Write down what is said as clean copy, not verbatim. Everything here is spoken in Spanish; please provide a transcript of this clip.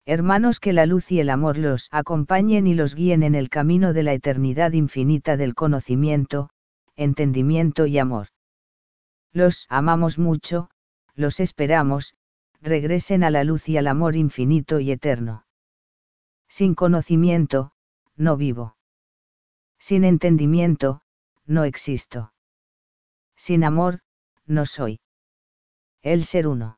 Hermanos, que la luz y el amor los acompañen y los guíen en el camino de la eternidad infinita del conocimiento, entendimiento y amor. Los amamos mucho, los esperamos, regresen a la luz y al amor infinito y eterno. Sin conocimiento, no vivo. Sin entendimiento, no existo. Sin amor, no soy. El ser uno.